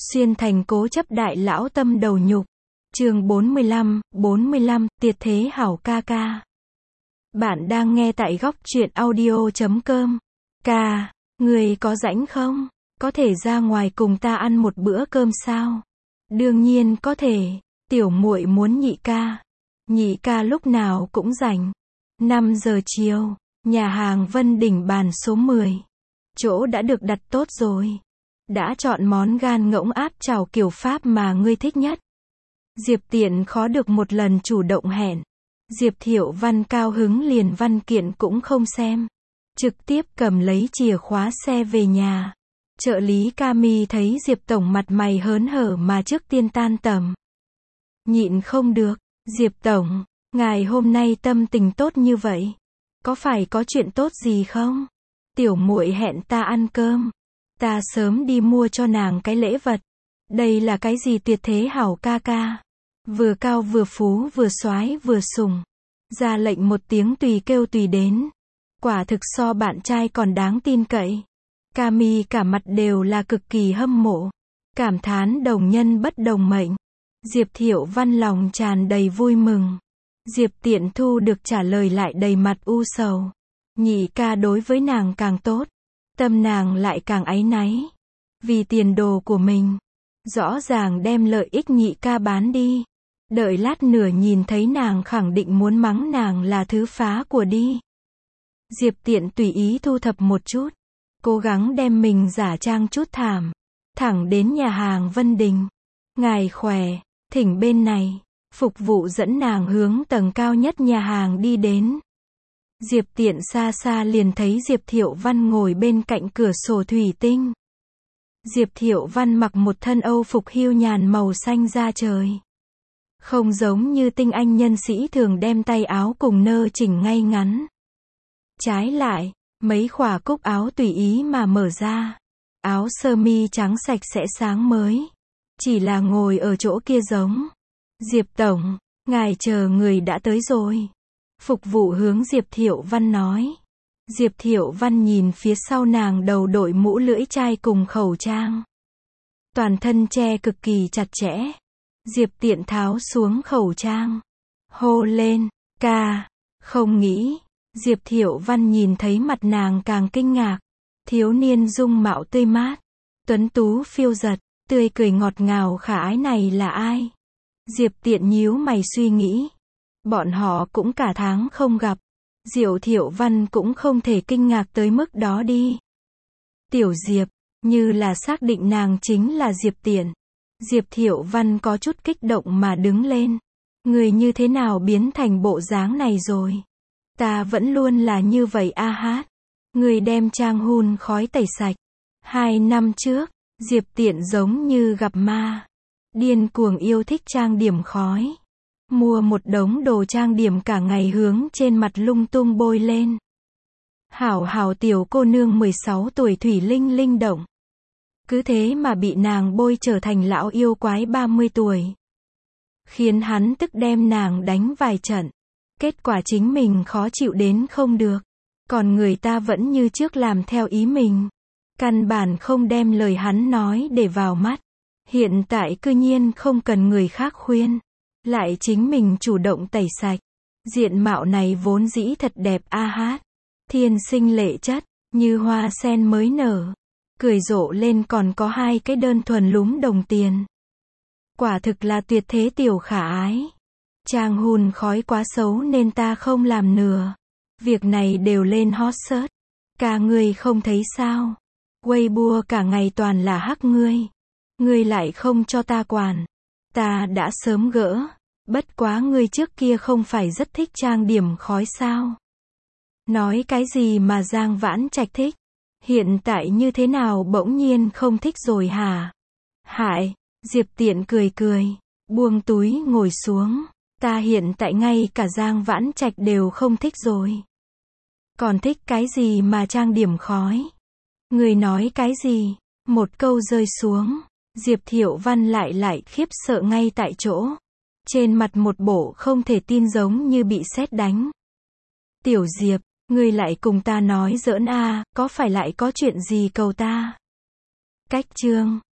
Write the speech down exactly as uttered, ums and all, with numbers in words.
Xuyên thành cố chấp đại lão tâm đầu nhục. Chương bốn mươi lăm, bốn mươi lăm, Tiệt thế hảo ca ca. Bạn đang nghe tại góc truyện audio chấm com. Ca, người có rảnh không? Có thể ra ngoài cùng ta ăn một bữa cơm sao? Đương nhiên có thể, tiểu muội muốn nhị ca. Nhị ca lúc nào cũng rảnh. năm giờ chiều, nhà hàng Vân Đỉnh bàn số mười. Chỗ đã được đặt tốt rồi. Đã chọn món gan ngỗng áp chảo kiểu Pháp mà ngươi thích nhất. Diệp Tiện khó được một lần chủ động hẹn. Diệp Thiệu Văn cao hứng liền văn kiện cũng không xem. Trực tiếp cầm lấy chìa khóa xe về nhà. Trợ lý Cami thấy Diệp Tổng mặt mày hớn hở mà trước tiên tan tầm. Nhịn không được. Diệp Tổng, ngài hôm nay tâm tình tốt như vậy. Có phải có chuyện tốt gì không? Tiểu muội hẹn ta ăn cơm. Ta sớm đi mua cho nàng cái lễ vật. Đây là cái gì tuyệt thế hảo ca ca. Vừa cao vừa phú vừa soái vừa sùng. Ra lệnh một tiếng tùy kêu tùy đến. Quả thực so bạn trai còn đáng tin cậy. Cami cả mặt đều là cực kỳ hâm mộ. Cảm thán đồng nhân bất đồng mệnh. Diệp Thiệu Văn lòng tràn đầy vui mừng. Diệp Tiện Thu được trả lời lại đầy mặt u sầu. Nhị ca đối với nàng càng tốt. Tâm nàng lại càng áy náy. Vì tiền đồ của mình. Rõ ràng đem lợi ích nhị ca bán đi. Đợi lát nữa nhìn thấy nàng khẳng định muốn mắng nàng là thứ phá của đi. Diệp Tiện tùy ý thu thập một chút. Cố gắng đem mình giả trang chút thảm. Thẳng đến nhà hàng Vân Đình. Ngài khỏe, thỉnh bên này. Phục vụ dẫn nàng hướng tầng cao nhất nhà hàng đi đến. Diệp Tiện xa xa liền thấy Diệp Thiệu Văn ngồi bên cạnh cửa sổ thủy tinh. Diệp Thiệu Văn mặc một thân Âu phục hưu nhàn màu xanh da trời. Không giống như tinh anh nhân sĩ thường đem tay áo cùng nơ chỉnh ngay ngắn. Trái lại, mấy khỏa cúc áo tùy ý mà mở ra. Áo sơ mi trắng sạch sẽ sáng mới. Chỉ là ngồi ở chỗ kia giống. Diệp Tổng, ngài chờ người đã tới rồi. Phục vụ hướng Diệp Thiệu Văn nói. Diệp Thiệu Văn nhìn phía sau nàng đầu đội mũ lưỡi chai cùng khẩu trang. Toàn thân che cực kỳ chặt chẽ. Diệp Tiện tháo xuống khẩu trang. Hô lên, ca, không nghĩ. Diệp Thiệu Văn nhìn thấy mặt nàng càng kinh ngạc. Thiếu niên dung mạo tươi mát. Tuấn tú phiêu giật, tươi cười ngọt ngào khả ái này là ai? Diệp Tiện nhíu mày suy nghĩ. Bọn họ cũng cả tháng không gặp. Diệu Thiệu Văn cũng không thể kinh ngạc tới mức đó đi. Tiểu Diệp, như là xác định nàng chính là Diệp Tiện. Diệp Thiệu Văn có chút kích động mà đứng lên. Người như thế nào biến thành bộ dáng này rồi? Ta vẫn luôn là như vậy a hát. Người đem trang hun khói tẩy sạch. Hai năm trước, Diệp Tiện giống như gặp ma. Điên cuồng yêu thích trang điểm khói. Mua một đống đồ trang điểm cả ngày hướng trên mặt lung tung bôi lên. Hảo hảo tiểu cô nương mười sáu tuổi thủy linh linh động. Cứ thế mà bị nàng bôi trở thành lão yêu quái ba mươi tuổi. Khiến hắn tức đem nàng đánh vài trận. Kết quả chính mình khó chịu đến không được. Còn người ta vẫn như trước làm theo ý mình. Căn bản không đem lời hắn nói để vào mắt. Hiện tại cư nhiên không cần người khác khuyên. Lại chính mình chủ động tẩy sạch. Diện mạo này vốn dĩ thật đẹp a hát. Thiên sinh lệ chất, như hoa sen mới nở. Cười rộ lên còn có hai cái đơn thuần lúm đồng tiền. Quả thực là tuyệt thế tiểu khả ái. Trang hun khói quá xấu nên ta không làm nửa. Việc này đều lên hot search. Cả ngươi không thấy sao? Weibo cả ngày toàn là hắc ngươi. Ngươi lại không cho ta quản. Ta đã sớm gỡ. Bất quá ngươi trước kia không phải rất thích trang điểm khói sao? Nói cái gì mà Giang Vãn Trạch thích? Hiện tại như thế nào bỗng nhiên không thích rồi hả? Hại, Diệp Tiện cười cười. Buông túi ngồi xuống. Ta hiện tại ngay cả Giang Vãn Trạch đều không thích rồi. Còn thích cái gì mà trang điểm khói? Ngươi nói cái gì? Một câu rơi xuống. Diệp Thiệu Văn lại lại khiếp sợ ngay tại chỗ. Trên mặt một bộ không thể tin giống như bị sét đánh. Tiểu Diệp, ngươi lại cùng ta nói giỡn a, có phải lại có chuyện gì cầu ta? Cách chương